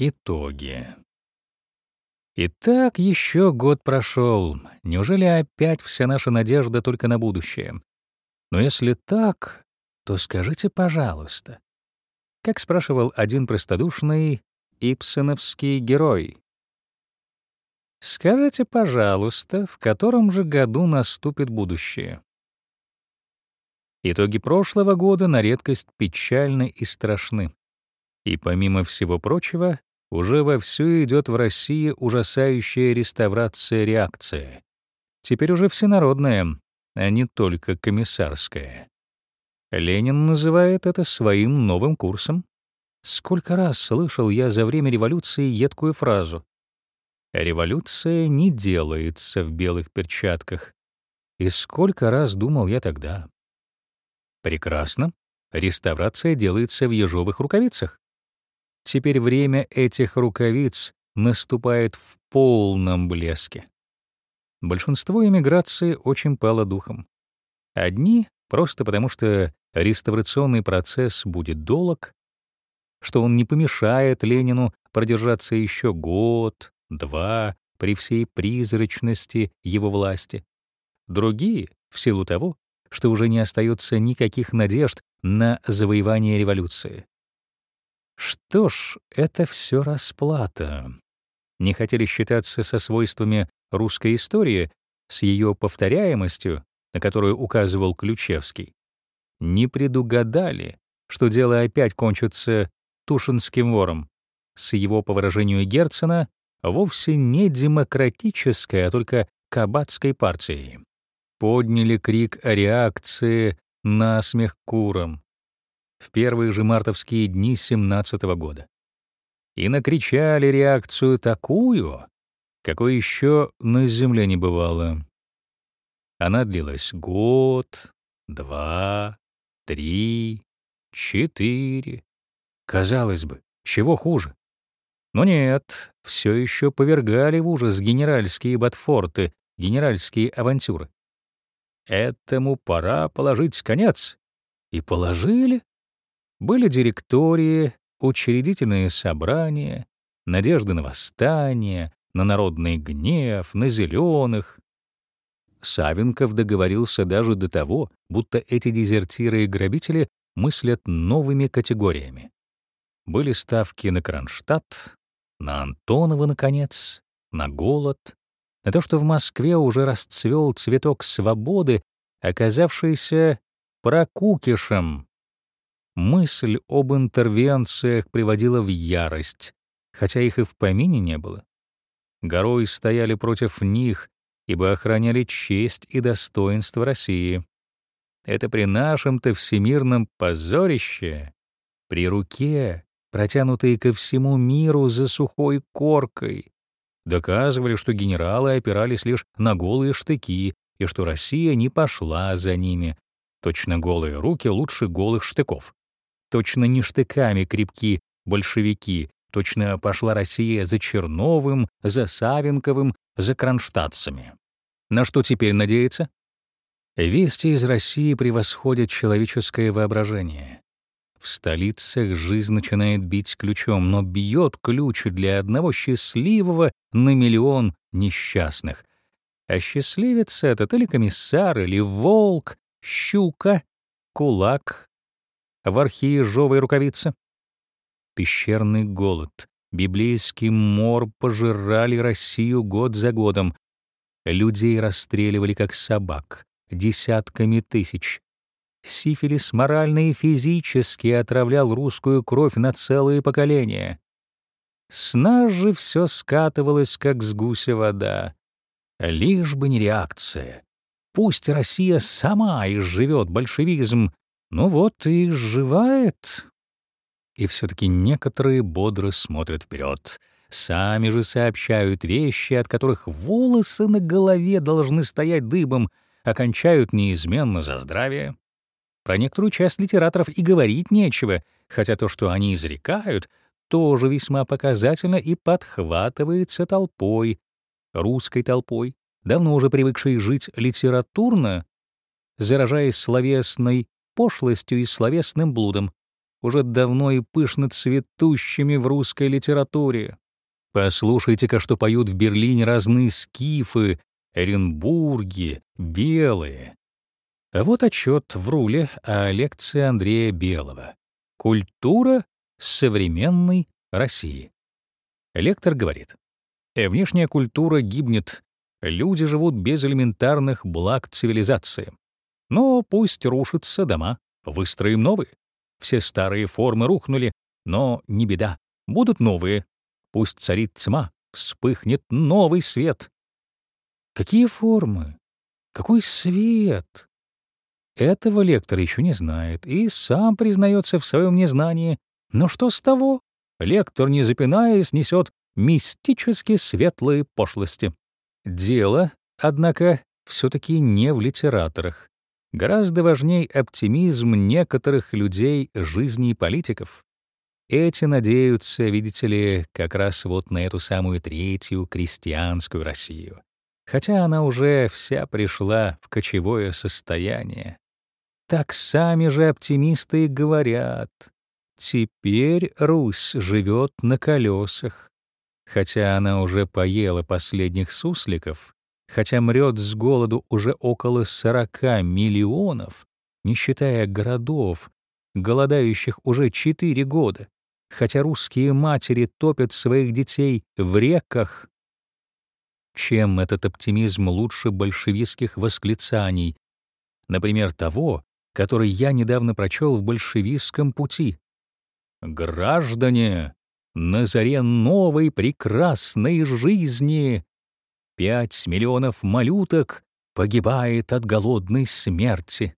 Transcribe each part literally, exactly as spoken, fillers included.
Итоги. Итак, еще год прошел. Неужели опять вся наша надежда только на будущее? Но если так, то скажите, пожалуйста, как спрашивал один простодушный ипсоновский герой, скажите, пожалуйста, в котором же году наступит будущее? Итоги прошлого года на редкость печальны и страшны. И помимо всего прочего, уже вовсю идет в России ужасающая реставрация-реакция. Теперь уже всенародная, а не только комиссарская. Ленин называет это своим новым курсом. Сколько раз слышал я за время революции едкую фразу: «Революция не делается в белых перчатках». И сколько раз думал я тогда: прекрасно, реставрация делается в ежовых рукавицах. Теперь время этих рукавиц наступает в полном блеске. Большинство эмиграции очень пало духом. Одни просто потому, что реставрационный процесс будет долг, что он не помешает Ленину продержаться еще год, два при всей призрачности его власти. Другие — в силу того, что уже не остается никаких надежд на завоевание революции. Что ж, это все расплата. Не хотели считаться со свойствами русской истории, с ее повторяемостью, на которую указывал Ключевский. Не предугадали, что дело опять кончится Тушинским вором, с его, по выражению Герцена, вовсе не демократической, а только кабацкой партией. Подняли крик о реакции на смех курам в первые же мартовские дни семнадцатого года. И накричали реакцию такую, какой еще на земле не бывало. Она длилась год, два, три, четыре. Казалось бы, чего хуже? Но нет, все еще повергали в ужас генеральские ботфорты, генеральские авантюры. Этому пора положить конец. И положили. Были директории, учредительные собрания, надежды на восстание, на народный гнев, на зеленых. Савенков договорился даже до того, будто эти дезертиры и грабители мыслят новыми категориями. Были ставки на Кронштадт, на Антонова, наконец, на голод, на то, что в Москве уже расцвел цветок свободы, оказавшийся прокукишем. Мысль об интервенциях приводила в ярость, хотя их и в помине не было. Горой стояли против них, ибо охраняли честь и достоинство России. Это при нашем-то всемирном позорище, при руке, протянутой ко всему миру за сухой коркой, доказывали, что генералы опирались лишь на голые штыки и что Россия не пошла за ними. Точно голые руки лучше голых штыков. Точно не штыками крепки большевики, точно пошла Россия за Черновым, за Савенковым, за кронштадтцами. На что теперь надеяться? Вести из России превосходят человеческое воображение. В столицах жизнь начинает бить ключом, но бьет ключ для одного счастливого на миллион несчастных. А счастливец этот или комиссар, или волк, щука, кулак, в архе ежовой рукавицы. Пещерный голод, библейский мор пожирали Россию год за годом. Людей расстреливали как собак, десятками тысяч. Сифилис морально и физически отравлял русскую кровь на целые поколения. С нас же все скатывалось, как с гуся вода. Лишь бы не реакция. Пусть Россия сама изживет большевизм, ну вот и изживает. И все-таки некоторые бодро смотрят вперед. Сами же сообщают вещи, от которых волосы на голове должны стоять дыбом, окончают неизменно за здравие. Про некоторую часть литераторов и говорить нечего, хотя то, что они изрекают, тоже весьма показательно и подхватывается толпой, русской толпой, давно уже привыкшей жить литературно, заражаясь словесной пошлостью и словесным блудом. уже давно и пышно цветущими в русской литературе. Послушайте-ка, что поют в Берлине разные скифы, Оренбурги, белые. А вот отчет в Руле о лекции Андрея Белого «Культура современной России». Лектор говорит: «Э, внешняя культура гибнет, люди живут без элементарных благ цивилизации. Но пусть рушатся дома, выстроим новые. Все старые формы рухнули, но не беда, будут новые. Пусть царит тьма, вспыхнет новый свет». Какие формы? Какой свет? Этого лектор еще не знает и сам признается в своем незнании. Но что с того? Лектор, не запинаясь, несет мистически светлые пошлости. Дело, однако, все-таки не в литераторах. Гораздо важней оптимизм некоторых людей, жизни и политиков. Эти надеются, видите ли, как раз вот на эту самую третью крестьянскую Россию, хотя она уже вся пришла в кочевое состояние. Так сами же оптимисты и говорят: теперь Русь живет на колесах, хотя она уже поела последних сусликов, хотя мрет с голоду уже около сорока миллионов, не считая городов, голодающих уже четыре года, хотя русские матери топят своих детей в реках. Чем этот оптимизм лучше большевистских восклицаний, например, того, который я недавно прочел в «Большевистском пути»? «Граждане, на заре новой прекрасной жизни пять миллионов малюток погибает от голодной смерти».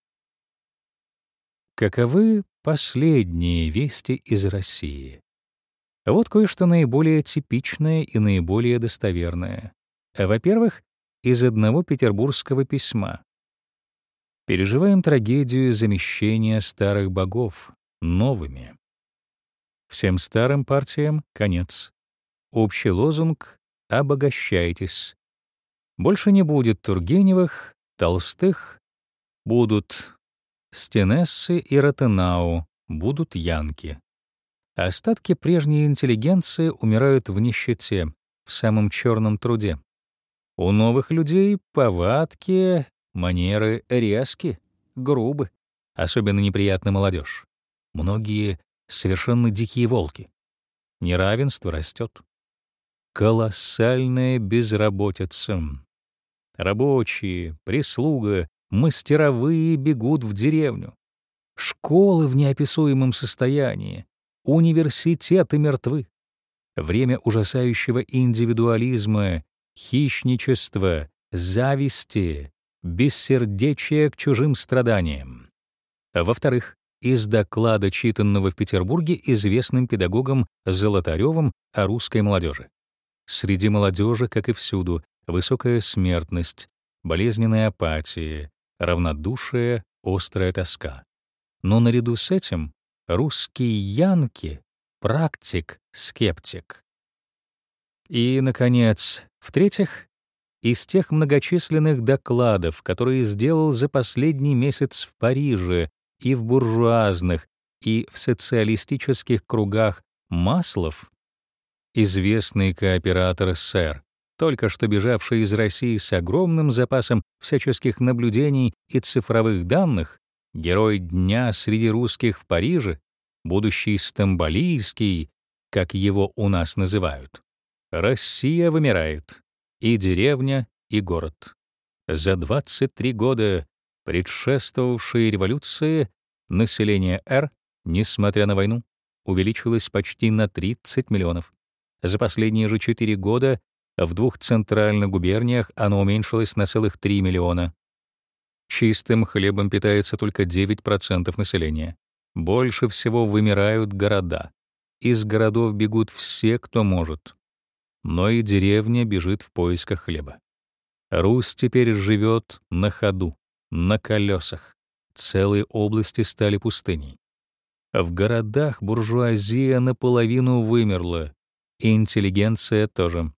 Каковы последние вести из России? Вот кое-что наиболее типичное и наиболее достоверное. Во-первых, из одного петербургского письма. Переживаем трагедию замещения старых богов новыми. Всем старым партиям конец. Общий лозунг «Обогащайтесь». Больше не будет Тургеневых, Толстых, будут Стенессы и Ротенау, будут Янки. Остатки прежней интеллигенции умирают в нищете, в самом черном труде. У новых людей повадки, манеры резки, грубы. Особенно неприятна молодежь. Многие совершенно дикие волки. Неравенство растет. Колоссальная безработица. Рабочие, прислуга, мастеровые бегут в деревню. Школы в неописуемом состоянии. Университеты мертвы. Время ужасающего индивидуализма, хищничества, зависти, бессердечия к чужим страданиям. Во-вторых, из доклада, читанного в Петербурге известным педагогом Золотарёвым о русской молодежи. Среди молодежи, как и всюду, высокая смертность, болезненная апатия, равнодушие, острая тоска. Но наряду с этим русский Янки — практик, скептик. И, наконец, в-третьих, из тех многочисленных докладов, которые сделал за последний месяц в Париже и в буржуазных, и в социалистических кругах Маслов, известный кооператор СССР, только что бежавший из России с огромным запасом всяческих наблюдений и цифровых данных, герой дня среди русских в Париже, будущий Стамболийский, как его у нас называют. Россия вымирает, и деревня, и город. За двадцать три года, предшествовавшие революции, население Р, несмотря на войну, увеличилось почти на тридцать миллионов. За последние же четыре года в двух центральных губерниях оно уменьшилось на целых три миллиона. Чистым хлебом питается только девять процентов населения. Больше всего вымирают города. Из городов бегут все, кто может. Но и деревня бежит в поисках хлеба. Русь теперь живет на ходу, на колесах. Целые области стали пустыней. В городах буржуазия наполовину вымерла, и интеллигенция тоже.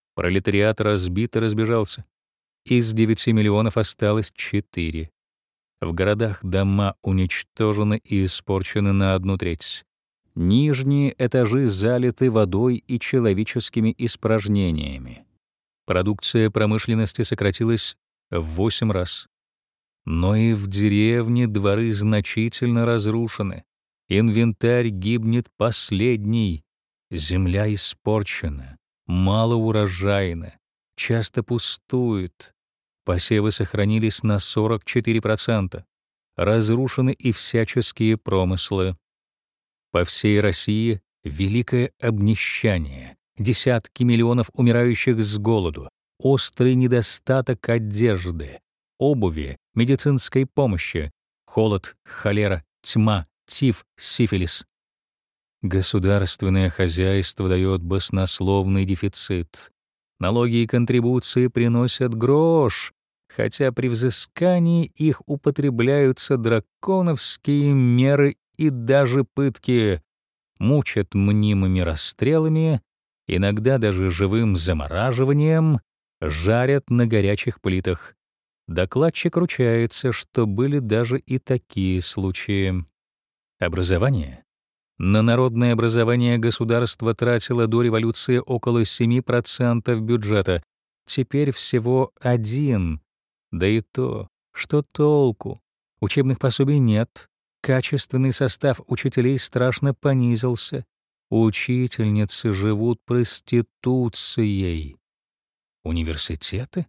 Пролетариат разбит и разбежался. Из девяти миллионов осталось четыре. В городах дома уничтожены и испорчены на одну треть. Нижние этажи залиты водой и человеческими испражнениями. Продукция промышленности сократилась в восемь раз. Но и в деревне дворы значительно разрушены. Инвентарь гибнет последний. Земля испорчена, малоурожайна, часто пустует. Посевы сохранились на сорок четыре процента. Разрушены и всяческие промыслы. По всей России великое обнищание, десятки миллионов умирающих с голоду, острый недостаток одежды, обуви, медицинской помощи, холод, холера, тьма, тиф, сифилис. Государственное хозяйство дает баснословный дефицит. Налоги и контрибуции приносят грош, хотя при взыскании их употребляются драконовские меры и даже пытки, мучат мнимыми расстрелами, иногда даже живым замораживанием, жарят на горячих плитах. Докладчик ручается, что были даже и такие случаи. Образование. На народное образование государство тратило до революции около семь процентов бюджета, теперь всего один. Да и то, что толку? Учебных пособий нет, качественный состав учителей страшно понизился, учительницы живут проституцией. Университеты?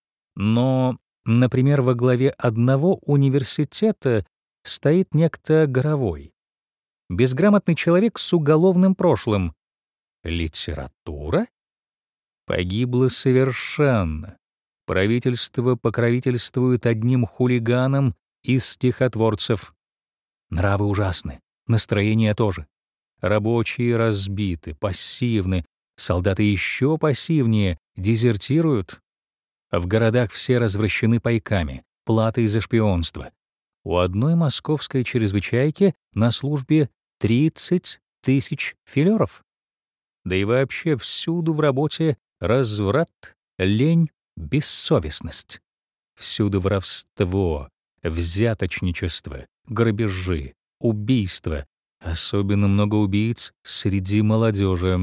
Но, например, во главе одного университета стоит некто Горовой. Безграмотный человек с уголовным прошлым. Литература? Погибла совершенно. Правительство покровительствует одним хулиганам из стихотворцев. Нравы ужасны, настроение тоже. Рабочие разбиты, пассивны, солдаты еще пассивнее, дезертируют. В городах все развращены пайками, платой за шпионство. У одной московской чрезвычайки на службе тридцать тысяч филеров. Да и вообще всюду в работе разврат, лень, бессовестность. Всюду воровство, взяточничество, грабежи, убийства. Особенно много убийц среди молодежи.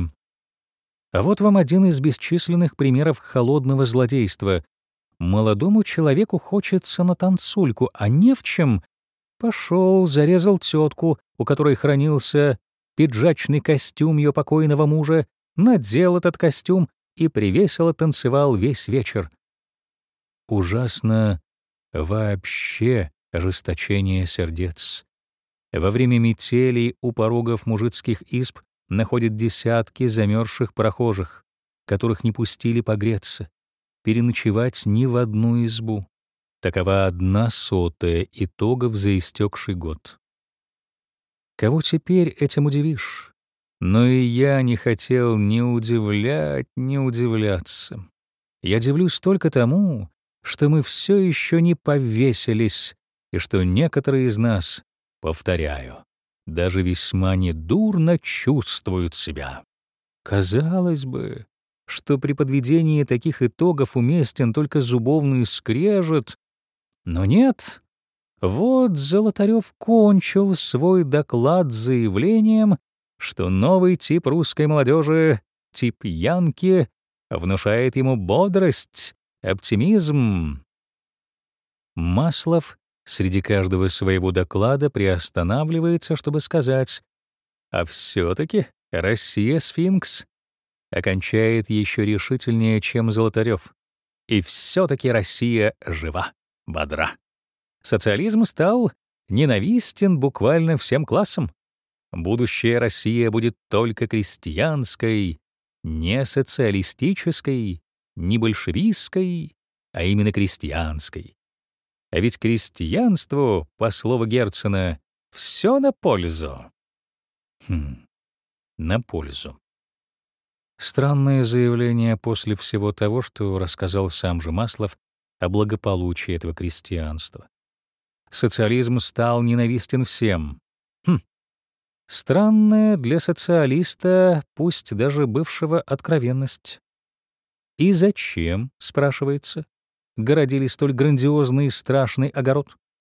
А вот вам один из бесчисленных примеров холодного злодейства. Молодому человеку хочется на танцульку, а не в чем. Пошел, зарезал тетку, у которой хранился пиджачный костюм ее покойного мужа, надел этот костюм и привесело танцевал весь вечер. Ужасно вообще ожесточение сердец. Во время метелей у порогов мужицких изб находят десятки замерзших прохожих, которых не пустили погреться, переночевать ни в одну избу. Такова одна сотая итогов за истекший год. Кого теперь этим удивишь? Но и я не хотел ни удивлять, ни удивляться. Я дивлюсь только тому, что мы все еще не повесились, и что некоторые из нас, повторяю, даже весьма недурно чувствуют себя. Казалось бы, что при подведении таких итогов уместен только зубовный скрежет, но нет. Вот Золотарев кончил свой доклад заявлением, что новый тип русской молодежи, тип Янки, внушает ему бодрость, оптимизм. Маслов среди каждого своего доклада приостанавливается, чтобы сказать: «А все-таки Россия — сфинкс», окончает еще решительнее, чем Золотарев. «И все-таки Россия жива, бодра». Социализм стал ненавистен буквально всем классам. Будущая Россия будет только крестьянской, не социалистической, не большевистской, а именно крестьянской. А ведь крестьянству, по слову Герцена, все на пользу. Хм, на пользу. Странное заявление после всего того, что рассказал сам же Маслов о благополучии этого крестьянства. Социализм стал ненавистен всем. Хм. Странная для социалиста, пусть даже бывшего, откровенность. И зачем, спрашивается, городили столь грандиозный и страшный огород?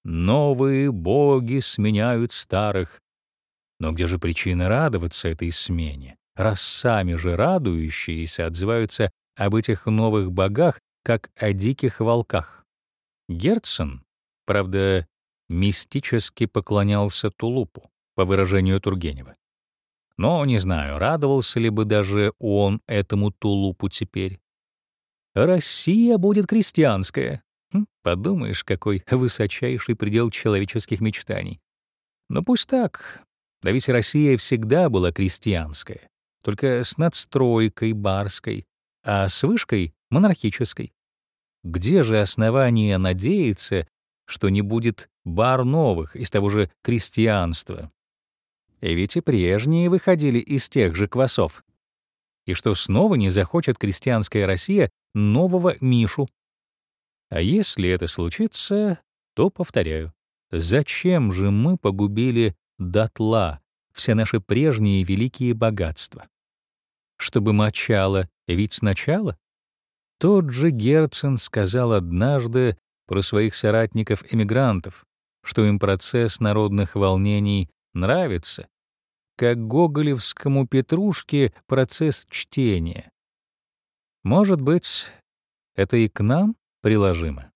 Новые боги сменяют старых. Но где же причина радоваться этой смене, раз сами же радующиеся отзываются об этих новых богах, как о диких волках? Герцен, правда, мистически поклонялся тулупу, по выражению Тургенева. Но не знаю, радовался ли бы даже он этому тулупу теперь. Россия будет крестьянская. Хм, подумаешь, какой высочайший предел человеческих мечтаний. Но пусть так. Да ведь Россия всегда была крестьянская, только с надстройкой барской, а с вышкой — монархической. Где же основание надеяться, что не будет бар новых из того же крестьянства? И ведь и прежние выходили из тех же квасов. И что снова не захочет крестьянская Россия нового Мишу? А если это случится, то, повторяю, зачем же мы погубили дотла все наши прежние великие богатства? Чтобы мочало ведь сначала? Тот же Герцен сказал однажды про своих соратников-эмигрантов, что им процесс народных волнений нравится, как гоголевскому Петрушке процесс чтения. Может быть, это и к нам приложимо?